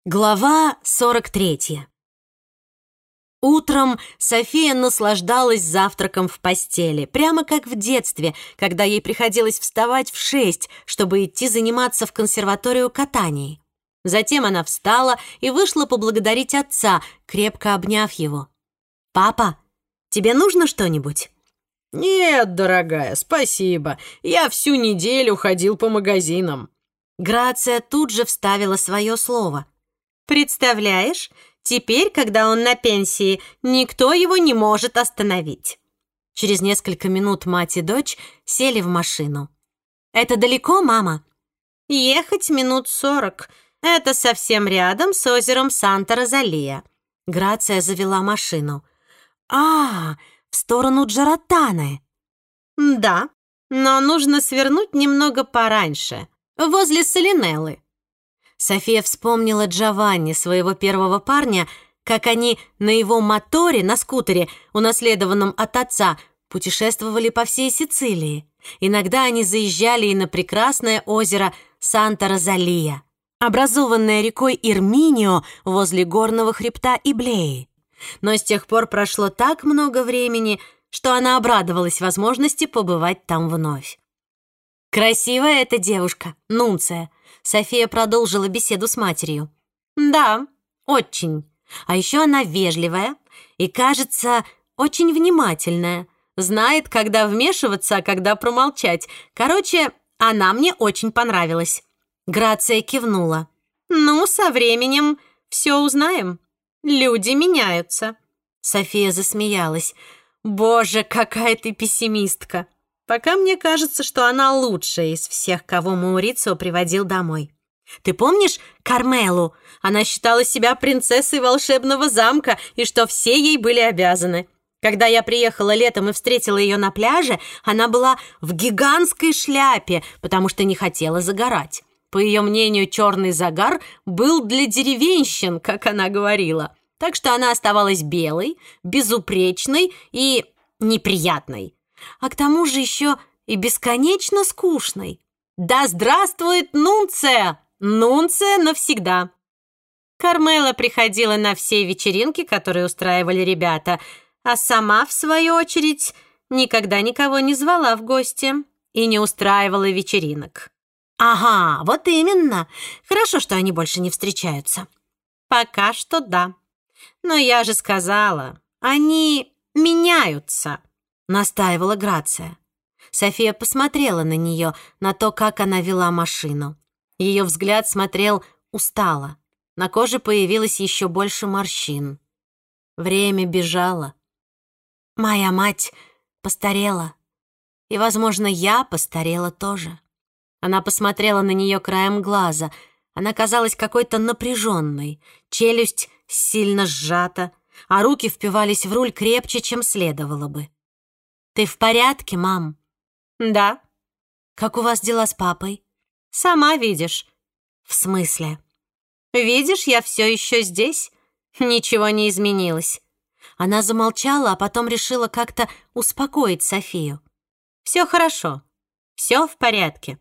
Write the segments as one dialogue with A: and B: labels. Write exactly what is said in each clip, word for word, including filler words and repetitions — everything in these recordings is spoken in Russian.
A: Глава сорок третья. Утром София наслаждалась завтраком в постели, прямо как в детстве, когда ей приходилось вставать в шесть, чтобы идти заниматься в консерваторию катанией. Затем она встала и вышла поблагодарить отца, крепко обняв его. «Папа, тебе нужно что-нибудь?»
B: «Нет, дорогая, спасибо. Я всю неделю ходил по магазинам».
A: Грация тут же вставила свое слово.
C: «Представляешь, теперь, когда он на пенсии, никто его не может остановить».
A: Через несколько минут мать и дочь сели в машину. «Это далеко, мама?»
C: «Ехать минут сорок. Это совсем рядом с озером Санта-Розалия».
A: Грация завела машину. «А, в сторону Джаротаны».
C: «Да, но нужно свернуть немного пораньше, возле Солинеллы».
A: София вспомнила Джованни, своего первого парня, как они на его моторе, на скутере, унаследованном от отца, путешествовали по всей Сицилии. Иногда они заезжали и на прекрасное озеро Санта-Розалия, образованное рекой Ирминио возле горного хребта Иблеи. Но с тех пор прошло так много времени, что она обрадовалась возможности побывать там вновь. «Красивая эта девушка, Нунция», — София продолжила беседу с матерью.
C: «Да, очень.
A: А еще она вежливая и, кажется, очень внимательная. Знает, когда вмешиваться, а когда промолчать. Короче, она мне очень понравилась». Грация кивнула.
C: «Ну, со временем все узнаем. Люди меняются».
A: София засмеялась. «Боже, какая ты пессимистка! Пока мне кажется, что она лучшая из всех, кого Маурицио приводил домой. Ты помнишь Кармелу? Она считала себя принцессой волшебного замка и что все ей были обязаны. Когда я приехала летом и встретила ее на пляже, она была в гигантской шляпе, потому что не хотела загорать. По ее мнению, черный загар был для деревенщин, как она говорила. Так что она оставалась белой, безупречной и неприятной. А к тому же еще и бесконечно скучной. Да здравствует Нунция! Нунция навсегда!»
C: Кармела приходила на все вечеринки, которые устраивали ребята, а сама, в свою очередь, никогда никого не звала в гости и не устраивала вечеринок.
A: «Ага, вот именно. Хорошо, что они больше не встречаются».
C: «Пока что да. Но я же сказала, они меняются»,
A: — настаивала Грация. София посмотрела на нее, на то, как она вела машину. Ее взгляд смотрел устало. На коже появилось еще больше морщин. Время бежало. Моя мать постарела. И, возможно, я постарела тоже. Она посмотрела на нее краем глаза. Она казалась какой-то напряженной. Челюсть сильно сжата, а руки впивались в руль крепче, чем следовало бы. «Ты в порядке, мам?»
C: «Да».
A: «Как у вас дела с папой?»
C: «Сама видишь».
A: «В смысле?»
C: «Видишь, я все еще здесь. Ничего не изменилось».
A: Она замолчала, а потом решила как-то успокоить Софию.
C: «Все хорошо. Все в порядке».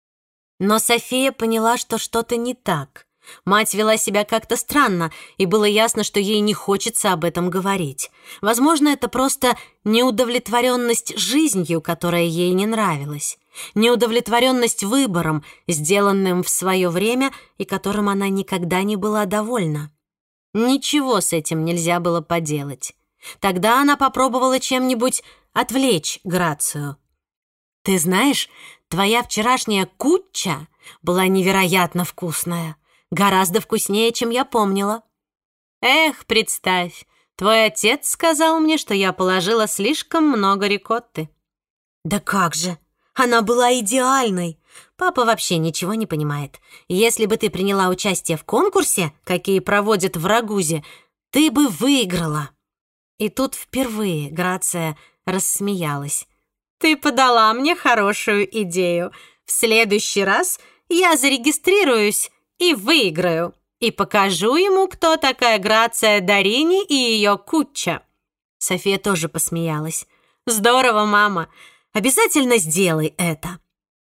A: Но София поняла, что что-то не так. Мать вела себя как-то странно, и было ясно, что ей не хочется об этом говорить. Возможно, это просто неудовлетворенность жизнью, которая ей не нравилась. Неудовлетворенность выбором, сделанным в свое время и которым она никогда не была довольна. Ничего с этим нельзя было поделать. Тогда она попробовала чем-нибудь отвлечь Грацию. «Ты знаешь, твоя вчерашняя кутча была невероятно вкусная. Гораздо вкуснее, чем я помнила».
C: «Эх, представь, твой отец сказал мне, что я положила слишком много рикотты».
A: «Да как же! Она была идеальной! Папа вообще ничего не понимает. Если бы ты приняла участие в конкурсе, какие проводят в Рагузе, ты бы выиграла». И тут впервые Грация рассмеялась.
C: «Ты подала мне хорошую идею. В следующий раз я зарегистрируюсь и выиграю, и покажу ему, кто такая Грация Дарини и ее кутча».
A: София тоже посмеялась.
C: «Здорово, мама.
A: Обязательно сделай это».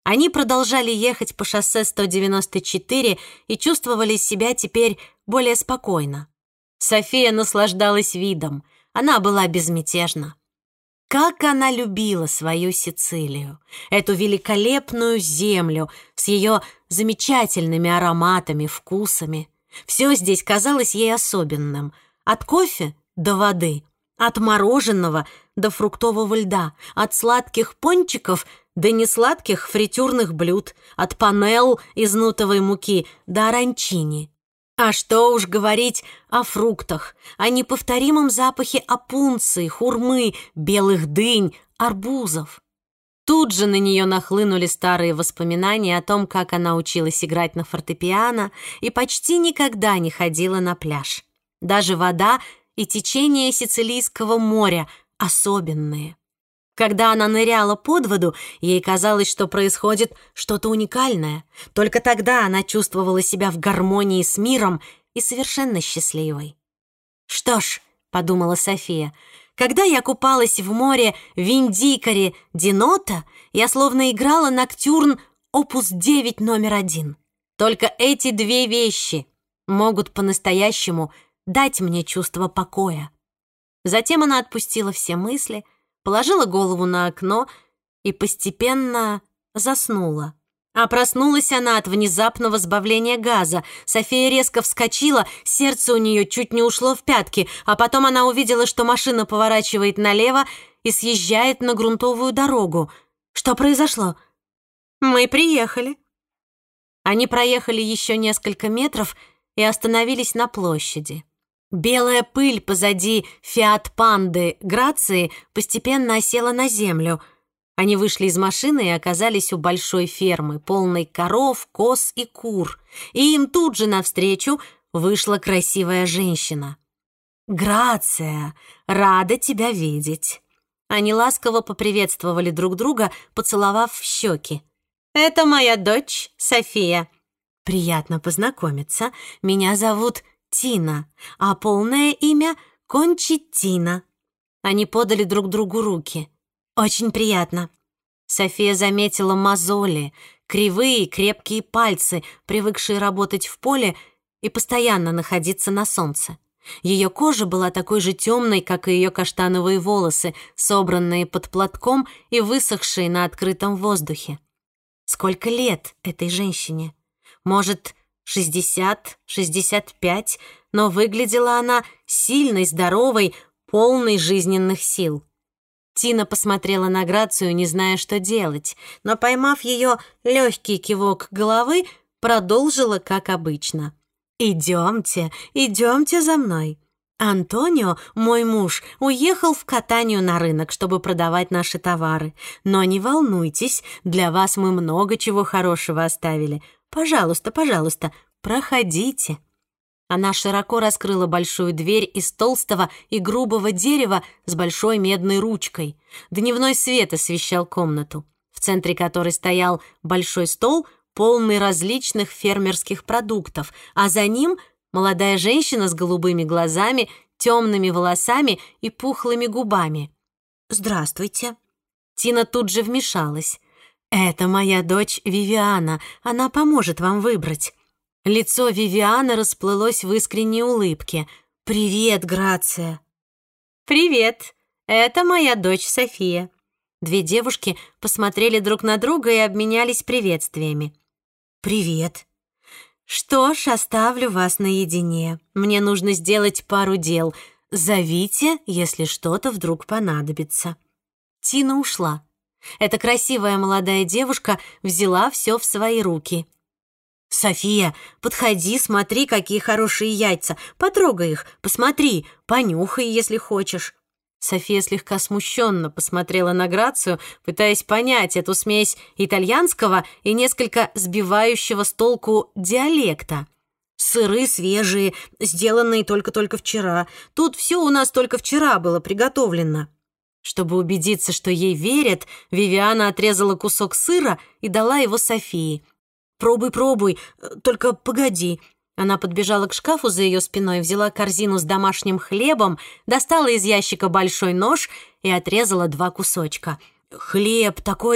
A: Они продолжали ехать по шоссе сто девяносто четыре и чувствовали себя теперь более спокойно. София наслаждалась видом. Она была безмятежна. Как она любила свою Сицилию, эту великолепную землю с ее замечательными ароматами, вкусами. Все здесь казалось ей особенным. От кофе до воды, от мороженого до фруктового льда, от сладких пончиков до несладких фритюрных блюд, от панелл из нутовой муки до оранчини. А что уж говорить о фруктах, о неповторимом запахе опунции, хурмы, белых дынь, арбузов. Тут же на нее нахлынули старые воспоминания о том, как она училась играть на фортепиано и почти никогда не ходила на пляж. Даже вода и течение Сицилийского моря особенные. Когда она ныряла под воду, ей казалось, что происходит что-то уникальное. Только тогда она чувствовала себя в гармонии с миром и совершенно счастливой. «Что ж», — подумала София, — «когда я купалась в море Виндикаре ди Нота, я словно играла ноктюрн опус девять номер один. Только эти две вещи могут по-настоящему дать мне чувство покоя». Затем она отпустила все мысли, положила голову на окно и постепенно заснула. А проснулась она от внезапного сбавления газа. София резко вскочила, сердце у нее чуть не ушло в пятки, а потом она увидела, что машина поворачивает налево и съезжает на грунтовую дорогу. Что произошло? «Мы приехали». Они проехали еще несколько метров и остановились на площади. Белая пыль позади «Фиат-панды» Грации постепенно осела на землю. Они вышли из машины и оказались у большой фермы, полной коров, коз и кур. И им тут же навстречу вышла красивая женщина. «Грация, рада тебя видеть». Они ласково поприветствовали друг друга, поцеловав в щеки. «Это моя дочь София». «Приятно познакомиться. Меня зовут Тина, а полное имя — Кончитина». Они подали друг другу руки. «Очень приятно». София заметила мозоли, кривые крепкие пальцы, привыкшие работать в поле и постоянно находиться на солнце. Ее кожа была такой же темной, как и ее каштановые волосы, собранные под платком и высохшие на открытом воздухе. Сколько лет этой женщине? Может, шестьдесят, шестьдесят пять, но выглядела она сильной, здоровой, полной жизненных сил. Тина посмотрела на Грацию, не зная, что делать, но, поймав ее легкий кивок головы, продолжила, как обычно. «Идемте, идемте за мной. Антонио, мой муж, уехал в Катанию на рынок, чтобы продавать наши товары. Но не волнуйтесь, для вас мы много чего хорошего оставили. Пожалуйста, пожалуйста, проходите». Она широко раскрыла большую дверь из толстого и грубого дерева с большой медной ручкой. Дневной свет освещал комнату, в центре которой стоял большой стол, полный различных фермерских продуктов, а за ним молодая женщина с голубыми глазами, темными волосами и пухлыми губами. «Здравствуйте». Тина тут же вмешалась. «Это моя дочь Вивиана, она поможет вам выбрать». Лицо Вивианы расплылось в искренней улыбке. «Привет, Грация!» «Привет! Это моя дочь София». Две девушки посмотрели друг на друга и обменялись приветствиями. «Привет!» «Что ж, оставлю вас наедине. Мне нужно сделать пару дел. Зовите, если что-то вдруг понадобится». Тина ушла. Эта красивая молодая девушка взяла все в свои руки. «София, подходи, смотри, какие хорошие яйца. Потрогай их, посмотри, понюхай, если хочешь». София слегка смущенно посмотрела на Грацию, пытаясь понять эту смесь итальянского и несколько сбивающего с толку диалекта. «Сыры свежие, сделанные только-только вчера. Тут все у нас только вчера было приготовлено». Чтобы убедиться, что ей верят, Вивиана отрезала кусок сыра и дала его Софии. «Пробуй, пробуй, только погоди». Она подбежала к шкафу за ее спиной, взяла корзину с домашним хлебом, достала из ящика большой нож и отрезала два кусочка. «Хлеб такой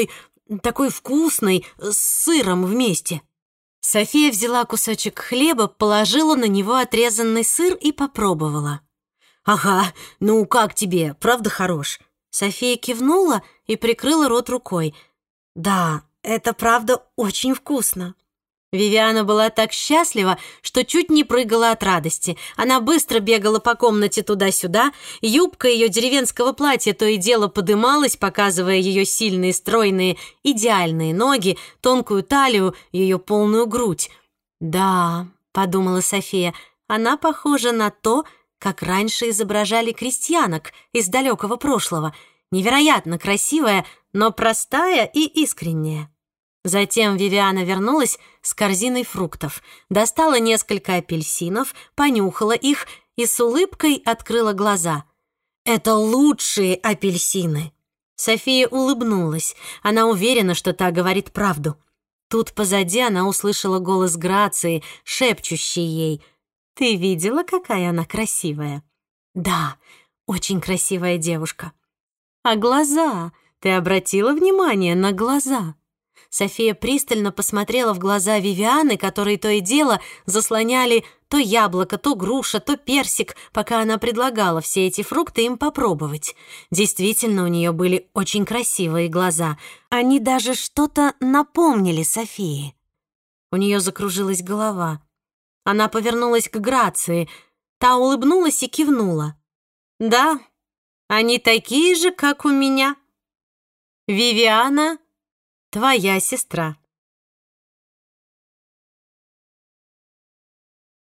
A: такой вкусный, с сыром вместе». София взяла кусочек хлеба, положила на него отрезанный сыр и попробовала. «Ага, ну как тебе, правда хорош?» София кивнула и прикрыла рот рукой. «Да, это правда очень вкусно». Вивиана была так счастлива, что чуть не прыгала от радости. Она быстро бегала по комнате туда-сюда, юбка ее деревенского платья то и дело подымалась, показывая ее сильные, стройные, идеальные ноги, тонкую талию, ее полную грудь. «Да», — подумала София, — «она похожа на то, как раньше изображали крестьянок из далекого прошлого. Невероятно красивая, но простая и искренняя». Затем Вивиана вернулась с корзиной фруктов, достала несколько апельсинов, понюхала их и с улыбкой открыла глаза. «Это лучшие апельсины!» София улыбнулась. Она уверена, что та говорит правду. Тут позади она услышала голос Грации, шепчущий ей: «Ты видела, какая она красивая?» «Да, очень красивая девушка». «А глаза? Ты обратила внимание на глаза?» София пристально посмотрела в глаза Вивианы, которые то и дело заслоняли то яблоко, то груша, то персик, пока она предлагала все эти фрукты им попробовать. Действительно, у нее были очень красивые глаза. Они даже что-то напомнили Софии. У нее закружилась голова. Она повернулась к Грации. Та улыбнулась и кивнула. «Да, они такие же, как у меня. Вивиана — твоя сестра».